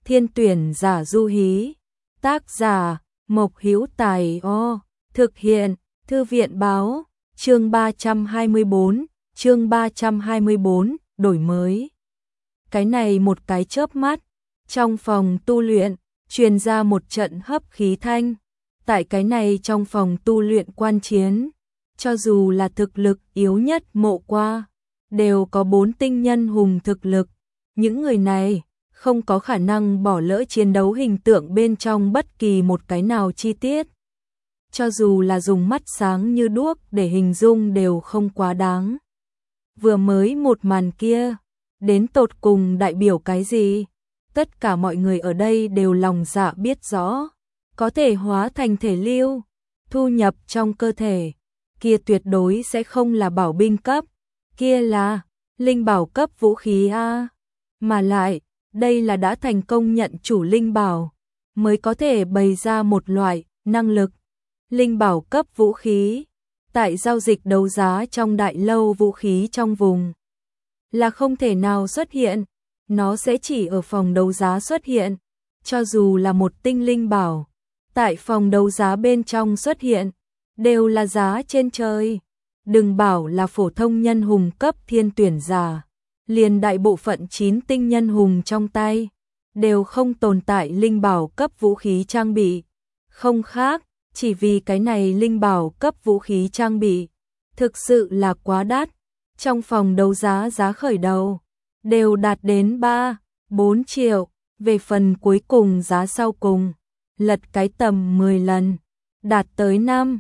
Thiên tuyển giả du hí. Tác giả Mộc Hữu Tài. Thực hiện Thư viện báo. Chương 324, đổi mới. Cái này một cái chớp mắt, trong phòng tu luyện truyền ra một trận hấp khí thanh. Tại cái này trong phòng tu luyện quan chiến, cho dù là thực lực yếu nhất Mộ Qua, đều có 4 tinh nhân hùng thực lực. Những người này không có khả năng bỏ lỡ chiến đấu hình tượng bên trong bất kỳ một cái nào chi tiết. Cho dù là dùng mắt sáng như đuốc để hình dung đều không quá đáng. Vừa mới một màn kia, đến tột cùng đại biểu cái gì? Tất cả mọi người ở đây đều lòng dạ biết rõ. Có thể hóa thành thể lưu, thu nhập trong cơ thể. Kia tuyệt đối sẽ không là bảo binh cấp. Kia là linh bảo cấp vũ khí A. Mà lại, đây là đã thành công nhận chủ linh bảo, mới có thể bày ra một loại năng lực. Linh bảo cấp vũ khí, tại giao dịch đấu giá trong đại lâu vũ khí trong vùng, là không thể nào xuất hiện. Nó sẽ chỉ ở phòng đấu giá xuất hiện. Cho dù là một tinh linh bảo, tại phòng đấu giá bên trong xuất hiện, đều là giá trên trời. Đừng bảo là phổ thông nhân hùng cấp thiên tuyển giả, liền đại bộ phận 9 tinh nhân hùng trong tay, đều không tồn tại linh bảo cấp vũ khí trang bị. Không khác, chỉ vì cái này linh bảo cấp vũ khí trang bị, thực sự là quá đắt. Trong phòng đấu giá giá khởi đầu, đều đạt đến 3-4 triệu, về phần cuối cùng giá sau cùng, lật cái tầm 10 lần, đạt tới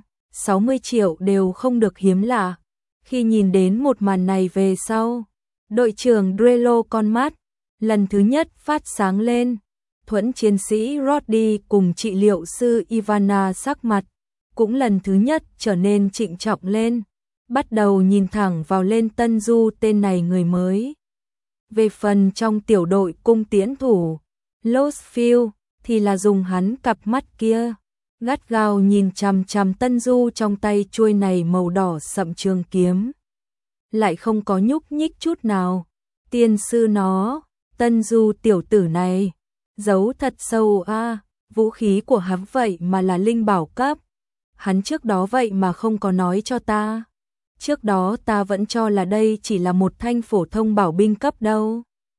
5-60 triệu đều không được hiếm lạ. Khi nhìn đến một màn này về sau, đội trưởng Drello con mắt lần thứ nhất phát sáng lên. Thuẫn chiến sĩ Roddy cùng trị liệu sư Ivana sắc mặt cũng lần thứ nhất trở nên trịnh trọng lên, bắt đầu nhìn thẳng vào lên Tân Du tên này người mới. Về phần trong tiểu đội cung tiễn thủ Lostfield thì là dùng hắn cặp mắt kia gắt gao nhìn chằm chằm Tân Du trong tay chuôi này màu đỏ sậm trường kiếm, lại không có nhúc nhích chút nào. Tiên sư nó, Tân Du tiểu tử này giấu thật sâu a, vũ khí của hắn vậy mà là linh bảo cấp. Hắn trước đó vậy mà không có nói cho ta. Trước đó ta vẫn cho là đây chỉ là một thanh phổ thông bảo binh cấp đâu.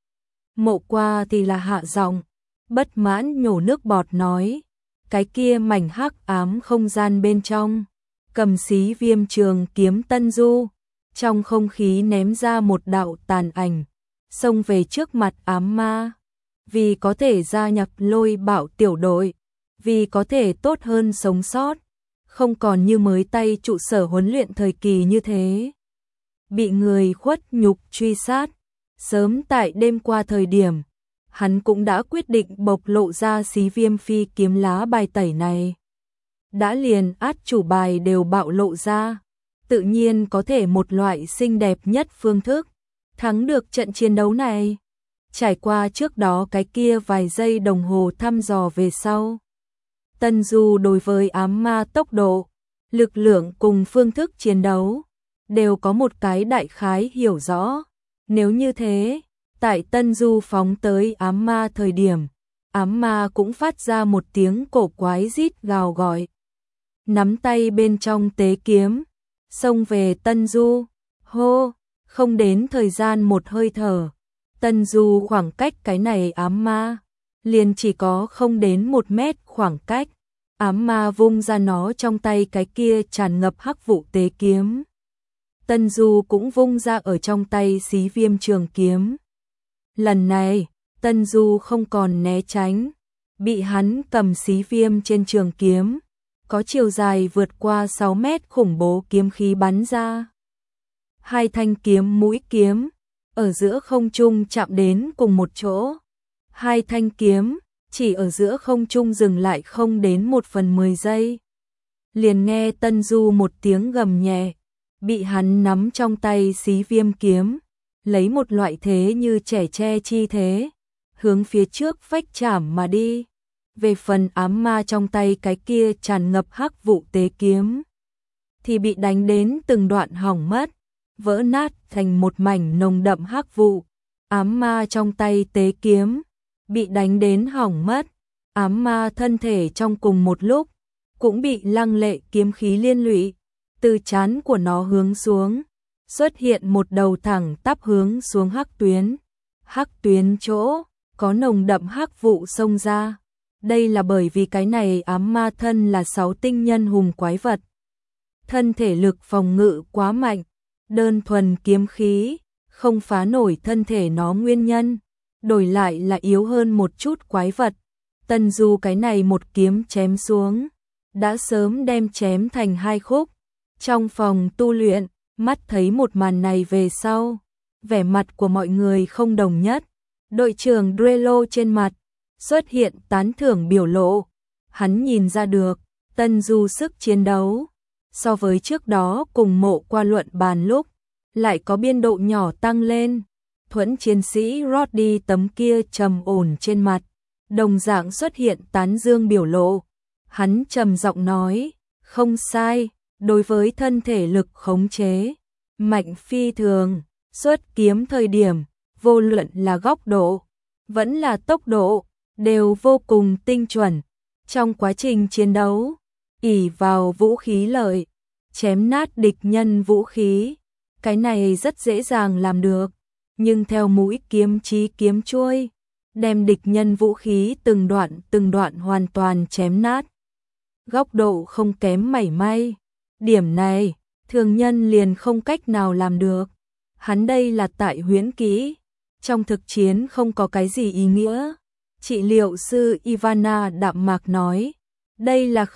Mộ Qua thì là hạ giọng, bất mãn nhổ nước bọt nói, cái kia mảnh hắc ám không gian bên trong, cầm xí viêm trường kiếm Tân Du, trong không khí ném ra một đạo tàn ảnh, xông về trước mặt ám ma. Vì có thể gia nhập Lôi Bạo tiểu đội, vì có thể tốt hơn sống sót, không còn như mới tay trụ sở huấn luyện thời kỳ như thế, bị người khuất nhục truy sát. Sớm tại đêm qua thời điểm, hắn cũng đã quyết định bộc lộ ra xí viêm phi kiếm lá bài tẩy này. Đã liền át chủ bài đều bạo lộ ra, tự nhiên có thể một loại xinh đẹp nhất phương thức thắng được trận chiến đấu này. Trải qua trước đó cái kia vài giây đồng hồ thăm dò về sau, Tân Du đối với ám ma tốc độ, lực lượng cùng phương thức chiến đấu đều có một cái đại khái hiểu rõ. Nếu như thế, tại Tân Du phóng tới ám ma thời điểm, ám ma cũng phát ra một tiếng cổ quái rít gào gọi, nắm tay bên trong tế kiếm, xông về Tân Du. Hô, không đến thời gian một hơi thở, Tân Du khoảng cách cái này ám ma liền chỉ có không đến 1 mét khoảng cách. Ám ma vung ra nó trong tay cái kia tràn ngập hắc vụ tế kiếm. Tân Du cũng vung ra ở trong tay xí viêm trường kiếm. Lần này, Tân Du không còn né tránh, bị hắn cầm xí viêm trên trường kiếm, có chiều dài vượt qua 6 mét khủng bố kiếm khí bắn ra. 2 thanh kiếm mũi kiếm ở giữa không trung chạm đến cùng một chỗ. 2 thanh kiếm chỉ ở giữa không trung dừng lại không đến 1/10 giây. Liền nghe Tân Du một tiếng gầm nhẹ, bị hắn nắm trong tay xí viêm kiếm, lấy một loại thế như trẻ tre chi thế, hướng phía trước phách chảm mà đi. Về phần ám ma trong tay cái kia tràn ngập hắc vụ tế kiếm, thì bị đánh đến từng đoạn hỏng mất, vỡ nát thành một mảnh nồng đậm hắc vụ. Ám ma trong tay tế kiếm bị đánh đến hỏng mất. Ám ma thân thể trong cùng một lúc cũng bị lăng lệ kiếm khí liên lụy, từ trán của nó hướng xuống, xuất hiện một đầu thẳng tắp hướng xuống hắc tuyến. Hắc tuyến chỗ có nồng đậm hắc vụ xông ra. Đây là bởi vì cái này ám ma thân là 6 tinh nhân hùng quái vật. Thân thể lực phòng ngự quá mạnh, đơn thuần kiếm khí không phá nổi thân thể nó nguyên nhân, đổi lại là yếu hơn một chút quái vật. Tần Du cái này một kiếm chém xuống, đã sớm đem chém thành 2 khúc. Trong phòng tu luyện, mắt thấy một màn này về sau, vẻ mặt của mọi người không đồng nhất. Đội trưởng Drelo trên mặt xuất hiện tán thưởng biểu lộ. Hắn nhìn ra được, Tần Du sức chiến đấu so với trước đó cùng Mộ Qua luận bàn lúc lại có biên độ nhỏ tăng lên. Thuẫn chiến sĩ Roddy tấm kia trầm ổn trên mặt, đồng dạng xuất hiện tán dương biểu lộ. Hắn trầm giọng nói, không sai, đối với thân thể lực khống chế mạnh phi thường, xuất kiếm thời điểm, vô luận là góc độ, vẫn là tốc độ, đều vô cùng tinh chuẩn. Trong quá trình chiến đấu, ỷ vào vũ khí lợi, chém nát địch nhân vũ khí, cái này rất dễ dàng làm được, nhưng theo mũi kiếm chí kiếm chuôi, đem địch nhân vũ khí từng đoạn hoàn toàn chém nát. Góc độ không kém mảy may, điểm này thường nhân liền không cách nào làm được. Hắn đây là tại huyễn kỹ, trong thực chiến không có cái gì ý nghĩa. Trị liệu sư Ivana đạm mạc nói, đây là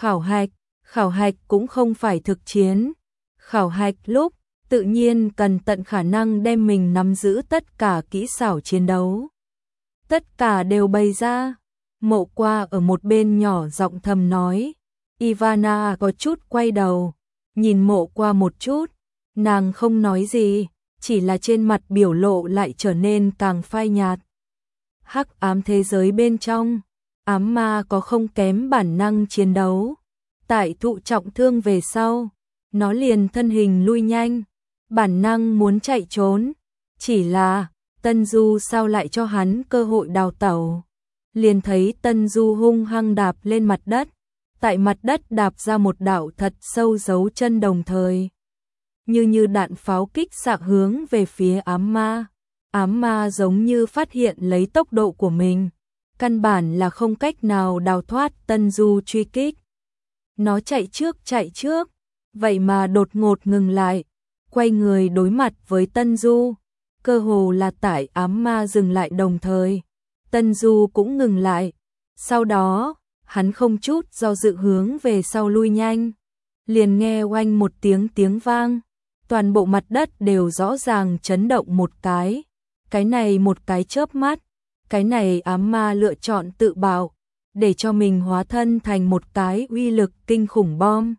khảo hạch cũng không phải thực chiến. Khảo hạch lúc, tự nhiên cần tận khả năng đem mình nắm giữ tất cả kỹ xảo chiến đấu. Tất cả đều bày ra. Mộ Qua ở một bên nhỏ giọng thầm nói. Ivana có chút quay đầu, nhìn Mộ Qua một chút, nàng không nói gì, chỉ là trên mặt biểu lộ lại trở nên càng phai nhạt. Hắc ám thế giới bên trong, ám ma có không kém bản năng chiến đấu. Tại thụ trọng thương về sau, nó liền thân hình lui nhanh, bản năng muốn chạy trốn. Chỉ là, Tần Du sao lại cho hắn cơ hội đào tẩu. Liền thấy Tần Du hung hăng đạp lên mặt đất, tại mặt đất đạp ra một đạo thật sâu dấu chân, đồng thời như đạn pháo kích xạ hướng về phía ám ma. Ám ma giống như phát hiện lấy tốc độ của mình, căn bản là không cách nào đào thoát Tần Du truy kích. Nó chạy trước, vậy mà đột ngột ngừng lại, quay người đối mặt với Tần Du. Cơ hồ là tại ám ma dừng lại đồng thời, Tần Du cũng ngừng lại. Sau đó, hắn không chút do dự hướng về sau lui nhanh. Liền nghe oanh một tiếng vang, toàn bộ mặt đất đều rõ ràng chấn động một cái. Cái này một cái chớp mắt, cái này ám ma lựa chọn tự bạo, để cho mình hóa thân thành một cái uy lực kinh khủng bom.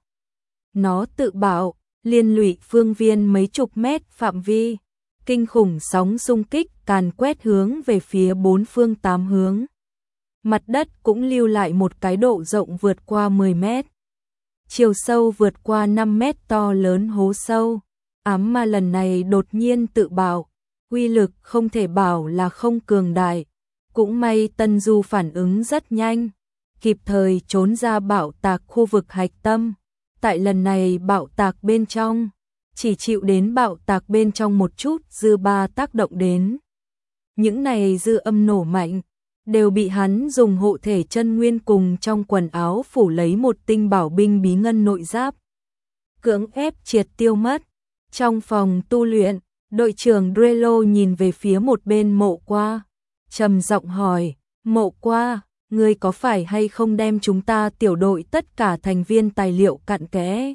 Nó tự bạo, liên lụy phương viên mấy chục mét phạm vi, kinh khủng sóng xung kích càn quét hướng về phía 4 phương 8 hướng. Mặt đất cũng lưu lại một cái độ rộng vượt qua 10 mét, chiều sâu vượt qua 5 mét to lớn hố sâu. Ám ma lần này đột nhiên tự bạo, uy lực không thể bảo là không cường đại. Cũng may Tần Du phản ứng rất nhanh, kịp thời trốn ra bạo tạc khu vực hạch tâm. Tại lần này bạo tạc bên trong, chỉ chịu đến bạo tạc bên trong một chút dư ba tác động đến. Những này dư âm nổ mạnh, đều bị hắn dùng hộ thể chân nguyên cùng trong quần áo phủ lấy một tinh bảo binh bí ngân nội giáp, cưỡng ép triệt tiêu mất. Trong phòng tu luyện, đội trưởng Drelo nhìn về phía một bên Mộ Qua, trầm giọng hỏi, Mộ Qua, ngươi có phải hay không đem chúng ta tiểu đội tất cả thành viên tài liệu cặn kẽ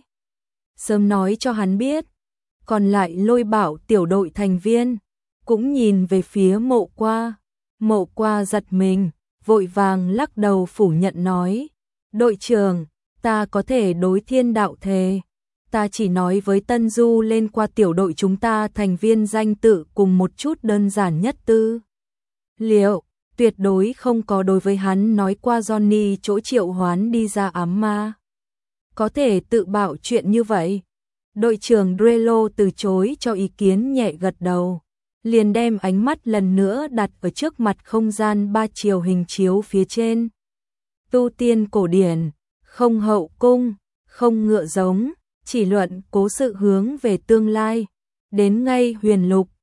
sớm nói cho hắn biết. Còn lại Lôi Bảo tiểu đội thành viên cũng nhìn về phía Mộ Qua. Mộ Qua giật mình, vội vàng lắc đầu phủ nhận nói, đội trưởng, ta có thể đối thiên đạo thề. Ta chỉ nói với Tần Du lên qua tiểu đội chúng ta thành viên danh tự cùng một chút đơn giản nhất tư liệu, tuyệt đối không có đối với hắn nói qua Johnny chỗ triệu hoán đi ra ám ma có thể tự bạo chuyện như vậy. Đội trưởng Drelo từ chối cho ý kiến, nhẹ gật đầu, liền đem ánh mắt lần nữa đặt ở trước mặt không gian 3 chiều hình chiếu phía trên. Tu tiên cổ điển, không hậu cung, không ngựa giống, chỉ luận cố sự hướng về tương lai, đến ngay huyền lục,